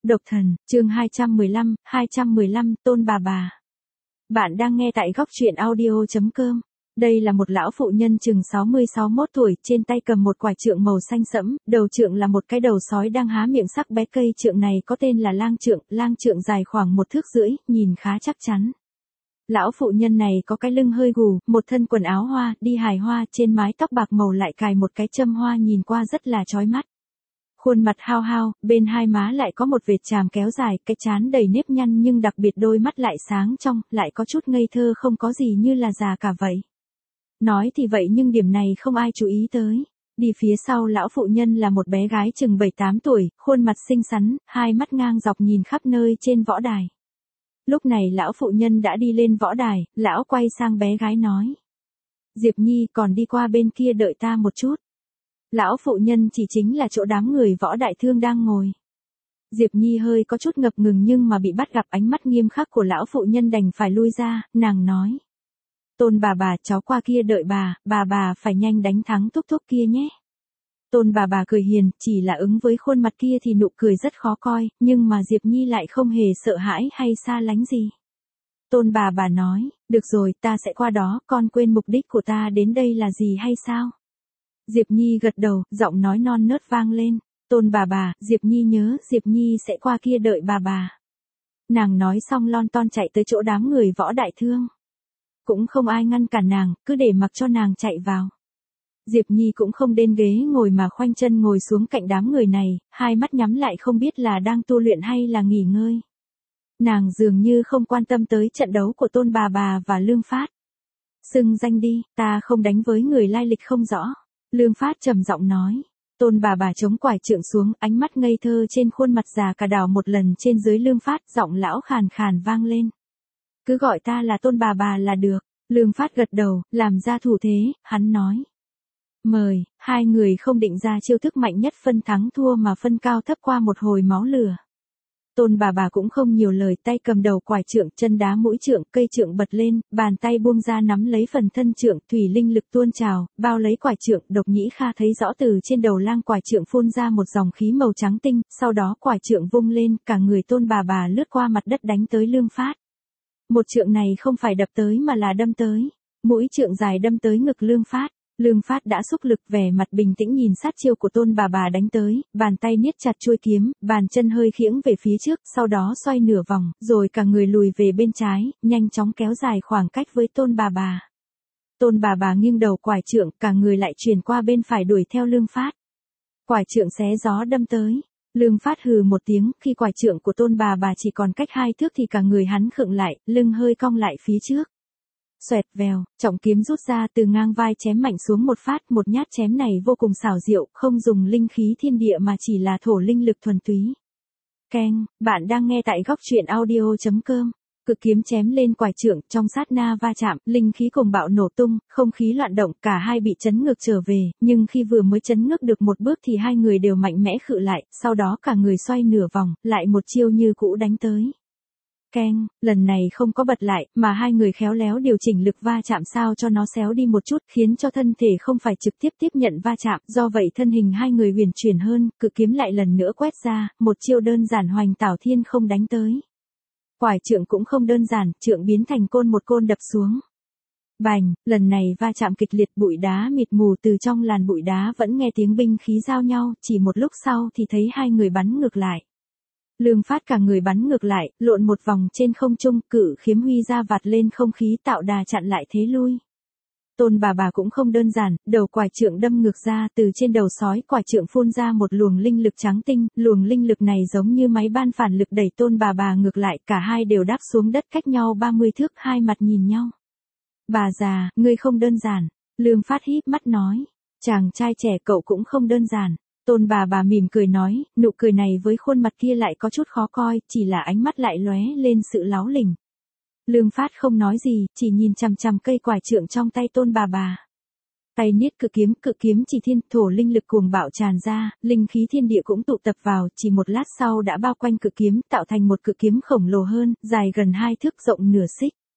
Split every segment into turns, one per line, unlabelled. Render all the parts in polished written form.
Độc thần, chương 215, Tôn bà bà. Bạn đang nghe tại góc truyện audio.com. Đây là một lão phụ nhân chừng 60-61 tuổi, trên tay cầm một quải trượng màu xanh sẫm, đầu trượng là một cái đầu sói đang há miệng sắc bé. Cây trượng này có tên là lang trượng dài khoảng 1,5 thước, nhìn khá chắc chắn. Lão phụ nhân này có cái lưng hơi gù, một thân quần áo hoa, đi hài hoa, trên mái tóc bạc màu lại cài một cái châm hoa nhìn qua rất là chói mắt. Khuôn mặt hao hao, bên hai má lại có một vệt tràm kéo dài, cái trán đầy nếp nhăn nhưng đặc biệt đôi mắt lại sáng trong, lại có chút ngây thơ, không có gì như là già cả vậy. Nói thì vậy nhưng điểm này không ai chú ý tới. Đi phía sau lão phụ nhân là một bé gái chừng 7-8 tuổi, khuôn mặt xinh xắn, hai mắt ngang dọc nhìn khắp nơi trên võ đài. Lúc này lão phụ nhân đã đi lên võ đài, lão quay sang bé gái nói: Diệp Nhi, còn đi qua bên kia đợi ta một chút. Lão phụ nhân chỉ chính là chỗ đám người võ đại thương đang ngồi. Diệp Nhi hơi có chút ngập ngừng nhưng mà bị bắt gặp ánh mắt nghiêm khắc của lão phụ nhân đành phải lui ra, nàng nói: Tôn bà, cháu qua kia đợi bà phải nhanh đánh thắng thúc kia nhé. Tôn bà cười hiền, chỉ là ứng với khuôn mặt kia thì nụ cười rất khó coi, nhưng mà Diệp Nhi lại không hề sợ hãi hay xa lánh gì. Tôn bà nói: Được rồi, ta sẽ qua đó, con quên mục đích của ta đến đây là gì hay sao? Diệp Nhi gật đầu, giọng nói non nớt vang lên: Tôn bà, Diệp Nhi nhớ, Diệp Nhi sẽ qua kia đợi bà. Nàng nói xong lon ton chạy tới chỗ đám người võ đại thương. Cũng không ai ngăn cản nàng, cứ để mặc cho nàng chạy vào. Diệp Nhi cũng không đến ghế ngồi mà khoanh chân ngồi xuống cạnh đám người này, hai mắt nhắm lại không biết là đang tu luyện hay là nghỉ ngơi. Nàng dường như không quan tâm tới trận đấu của Tôn bà và Lương Phát. Xưng danh đi, ta không đánh với người lai lịch không rõ. Lương Phát trầm giọng nói. Tôn bà chống quải trượng xuống, ánh mắt ngây thơ trên khuôn mặt già cả đảo một lần trên dưới Lương Phát, giọng lão khàn khàn vang lên. Cứ gọi ta là Tôn bà là được. Lương Phát gật đầu, làm ra thủ thế, hắn nói: Mời. Hai người không định ra chiêu thức mạnh nhất phân thắng thua mà phân cao thấp qua một hồi máu lửa. Tôn bà cũng không nhiều lời, tay cầm đầu quải trượng, chân đá mũi trượng, cây trượng bật lên, bàn tay buông ra nắm lấy phần thân trượng, thủy linh lực tuôn trào, bao lấy quải trượng. Độc Nhĩ Kha thấy rõ từ trên đầu lang quải trượng phun ra một dòng khí màu trắng tinh, sau đó quải trượng vung lên, cả người Tôn bà lướt qua mặt đất đánh tới Lương Phát. Một trượng này không phải đập tới mà là đâm tới. Mũi trượng dài đâm tới ngực Lương Phát. Lương Phát đã xúc lực, vẻ mặt bình tĩnh nhìn sát chiêu của Tôn bà đánh tới, bàn tay niết chặt chuôi kiếm, bàn chân hơi khiễng về phía trước, sau đó xoay nửa vòng, rồi cả người lùi về bên trái, nhanh chóng kéo dài khoảng cách với Tôn bà. Tôn bà nghiêng đầu quải trượng, cả người lại chuyển qua bên phải đuổi theo Lương Phát. Quải trượng xé gió đâm tới. Lương Phát hừ một tiếng, khi quải trượng của Tôn bà chỉ còn cách 2 thước thì cả người hắn khựng lại, lưng hơi cong lại phía trước. Xoẹt vèo, trọng kiếm rút ra từ ngang vai chém mạnh xuống một phát, một nhát chém này vô cùng xảo diệu, không dùng linh khí thiên địa mà chỉ là thổ linh lực thuần túy. Keng, bạn đang nghe tại góc truyện audio.com. Cực kiếm chém lên quải trượng, trong sát na va chạm, linh khí cùng bạo nổ tung, không khí loạn động, cả hai bị chấn ngược trở về, nhưng khi vừa mới chấn ngược được một bước thì hai người đều mạnh mẽ khự lại, sau đó cả người xoay nửa vòng, lại một chiêu như cũ đánh tới. Keng, lần này không có bật lại, mà hai người khéo léo điều chỉnh lực va chạm sao cho nó xéo đi một chút, khiến cho thân thể không phải trực tiếp tiếp nhận va chạm, do vậy thân hình hai người huyền chuyển hơn, cự kiếm lại lần nữa quét ra, một chiêu đơn giản hoành tảo thiên không đánh tới. Quải trượng cũng không đơn giản, trượng biến thành côn, một côn đập xuống. Bành, lần này va chạm kịch liệt, bụi đá mịt mù, từ trong làn bụi đá vẫn nghe tiếng binh khí giao nhau, chỉ một lúc sau thì thấy hai người bắn ngược lại. Lương Phát cả người bắn ngược lại, lộn một vòng trên không trung, cự khiếm huy ra vạt lên không khí tạo đà chặn lại thế lui. Tôn bà cũng không đơn giản, đầu quải trượng đâm ngược ra, từ trên đầu sói quải trượng phun ra một luồng linh lực trắng tinh, luồng linh lực này giống như máy ban phản lực đẩy Tôn bà ngược lại, cả hai đều đáp xuống đất cách nhau 30 thước, hai mặt nhìn nhau. Bà già, ngươi không đơn giản. Lương Phát híp mắt nói. Chàng trai trẻ cậu cũng không đơn giản. Tôn bà mỉm cười nói, nụ cười này với khuôn mặt kia lại có chút khó coi, chỉ là ánh mắt lại lóe lên sự láu lỉnh. Lương Phát không nói gì, chỉ nhìn chằm chằm cây quải trượng trong tay Tôn bà. Tay niết cự kiếm chỉ thiên, thổ linh lực cuồng bạo tràn ra, linh khí thiên địa cũng tụ tập vào, chỉ một lát sau đã bao quanh cự kiếm, tạo thành một cự kiếm khổng lồ hơn, dài gần 2 thước, rộng nửa xích.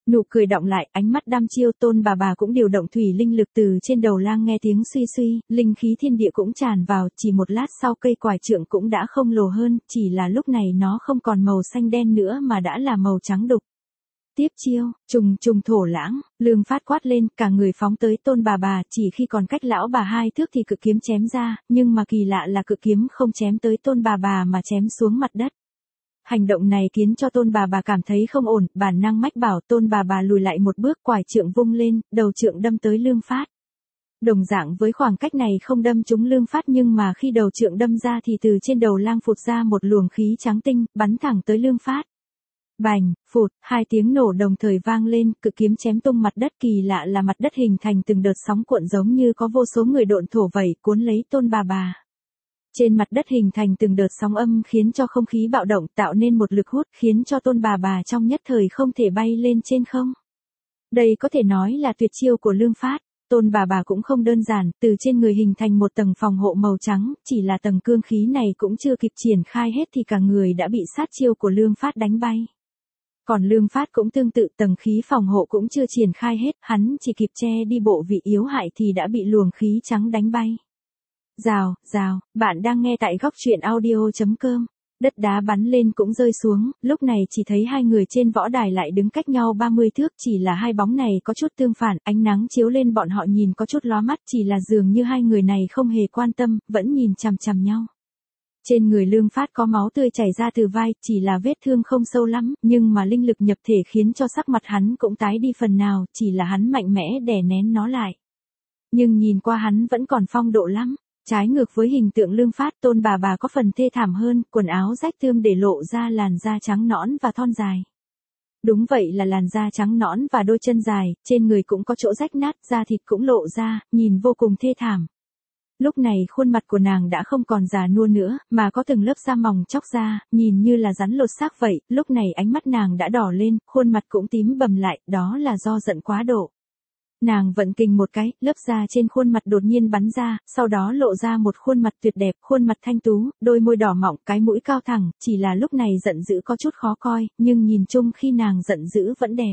Nụ cười đọng lại, ánh mắt đăm chiêu. Tôn bà cũng điều động thủy linh lực từ trên đầu lang, nghe tiếng suy suy, linh khí thiên địa cũng tràn vào, chỉ một lát sau cây quải trượng cũng đã không lồ hơn, chỉ là lúc này nó không còn màu xanh đen nữa mà đã là màu trắng đục. Tiếp chiêu, trùng trùng thổ lãng, Lương Phát quát lên, cả người phóng tới Tôn bà, chỉ khi còn cách lão bà 2 thước thì cự kiếm chém ra, nhưng mà kỳ lạ là cự kiếm không chém tới Tôn bà mà chém xuống mặt đất. Hành động này khiến cho Tôn bà cảm thấy không ổn, bản năng mách bảo Tôn bà lùi lại một bước, quải trượng vung lên, đầu trượng đâm tới Lương Phát. Đồng dạng với khoảng cách này không đâm trúng Lương Phát, nhưng mà khi đầu trượng đâm ra thì từ trên đầu lang phụt ra một luồng khí trắng tinh, bắn thẳng tới Lương Phát. Bành, phụt, 2 tiếng nổ đồng thời vang lên, cự kiếm chém tung mặt đất, kỳ lạ là mặt đất hình thành từng đợt sóng cuộn giống như có vô số người độn thổ vẩy cuốn lấy Tôn bà. Trên mặt đất hình thành từng đợt sóng âm khiến cho không khí bạo động, tạo nên một lực hút khiến cho Tôn bà trong nhất thời không thể bay lên trên không. Đây có thể nói là tuyệt chiêu của Lương Phát. Tôn bà cũng không đơn giản, từ trên người hình thành một tầng phòng hộ màu trắng, chỉ là tầng cương khí này cũng chưa kịp triển khai hết thì cả người đã bị sát chiêu của Lương Phát đánh bay. Còn Lương Phát cũng tương tự, tầng khí phòng hộ cũng chưa triển khai hết, hắn chỉ kịp che đi bộ vị yếu hại thì đã bị luồng khí trắng đánh bay. Rào, rào, bạn đang nghe tại góc truyện audio.com. Đất đá bắn lên cũng rơi xuống, lúc này chỉ thấy 2 người trên võ đài lại đứng cách nhau 30 thước, chỉ là 2 bóng này có chút tương phản, ánh nắng chiếu lên bọn họ nhìn có chút lóa mắt, chỉ là dường như 2 người này không hề quan tâm, vẫn nhìn chằm chằm nhau. Trên người Lương Phát có máu tươi chảy ra từ vai, chỉ là vết thương không sâu lắm, nhưng mà linh lực nhập thể khiến cho sắc mặt hắn cũng tái đi phần nào, chỉ là hắn mạnh mẽ đè nén nó lại. Nhưng nhìn qua hắn vẫn còn phong độ lắm. Trái ngược với hình tượng Lương Phát, Tôn bà có phần thê thảm hơn, quần áo rách tươm để lộ ra làn da trắng nõn và thon dài. Đúng vậy là làn da trắng nõn và đôi chân dài, trên người cũng có chỗ rách nát, da thịt cũng lộ ra, nhìn vô cùng thê thảm. Lúc này khuôn mặt của nàng đã không còn già nua nữa, mà có từng lớp da mỏng chóc ra, nhìn như là rắn lột xác vậy, lúc này ánh mắt nàng đã đỏ lên, khuôn mặt cũng tím bầm lại, đó là do giận quá độ. Nàng vận kình một cái, lớp da trên khuôn mặt đột nhiên bắn ra, sau đó lộ ra một khuôn mặt tuyệt đẹp, khuôn mặt thanh tú, đôi môi đỏ mọng, cái mũi cao thẳng, chỉ là lúc này giận dữ có chút khó coi, nhưng nhìn chung khi nàng giận dữ vẫn đẹp.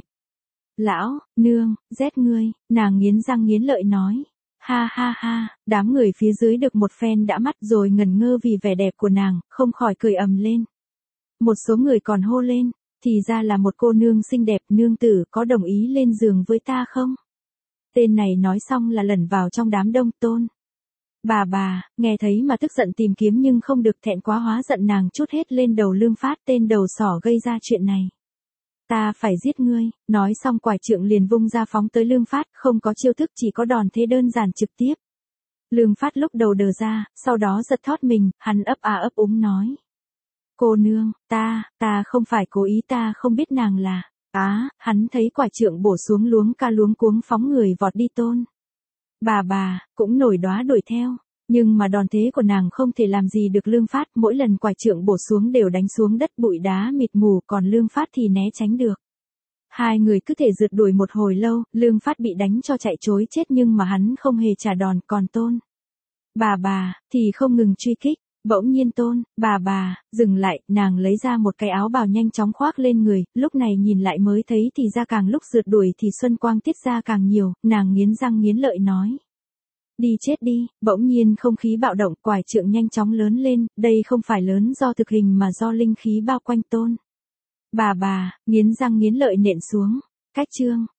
Lão, nương, rét ngươi, nàng nghiến răng nghiến lợi nói. Ha ha ha, đám người phía dưới được một phen đã mắt rồi ngẩn ngơ vì vẻ đẹp của nàng, không khỏi cười ầm lên. Một số người còn hô lên, thì ra là một cô nương xinh đẹp, nương tử có đồng ý lên giường với ta không? Tên này nói xong là lẩn vào trong đám đông. Tôn bà, nghe thấy mà tức giận tìm kiếm nhưng không được, thẹn quá hóa giận nàng trút hết lên đầu Lương Phát, tên đầu sỏ gây ra chuyện này. Ta phải giết ngươi, nói xong quải trượng liền vung ra phóng tới Lương Phát, không có chiêu thức chỉ có đòn thế đơn giản trực tiếp. Lương Phát lúc đầu đờ ra, sau đó giật thót mình, hắn ấp ấp úng nói. Cô nương, ta không phải cố ý, ta không biết nàng là. Hắn thấy quải trượng bổ xuống luống ca luống cuống phóng người vọt đi. Tôn bà cũng nổi đoá đuổi theo, nhưng mà đòn thế của nàng không thể làm gì được Lương Phát, mỗi lần quải trượng bổ xuống đều đánh xuống đất bụi đá mịt mù, còn Lương Phát thì né tránh được. 2 người cứ thể rượt đuổi một hồi lâu, Lương Phát bị đánh cho chạy trối chết nhưng mà hắn không hề trả đòn, còn Tôn bà thì không ngừng truy kích. Bỗng nhiên Tôn bà dừng lại, nàng lấy ra một cái áo bào nhanh chóng khoác lên người, lúc này nhìn lại mới thấy thì ra càng lúc rượt đuổi thì xuân quang tiết ra càng nhiều, nàng nghiến răng nghiến lợi nói. Đi chết đi, bỗng nhiên không khí bạo động, quải trượng nhanh chóng lớn lên, đây không phải lớn do thực hình mà do linh khí bao quanh Tôn bà nghiến răng nghiến lợi nện xuống. Cách chương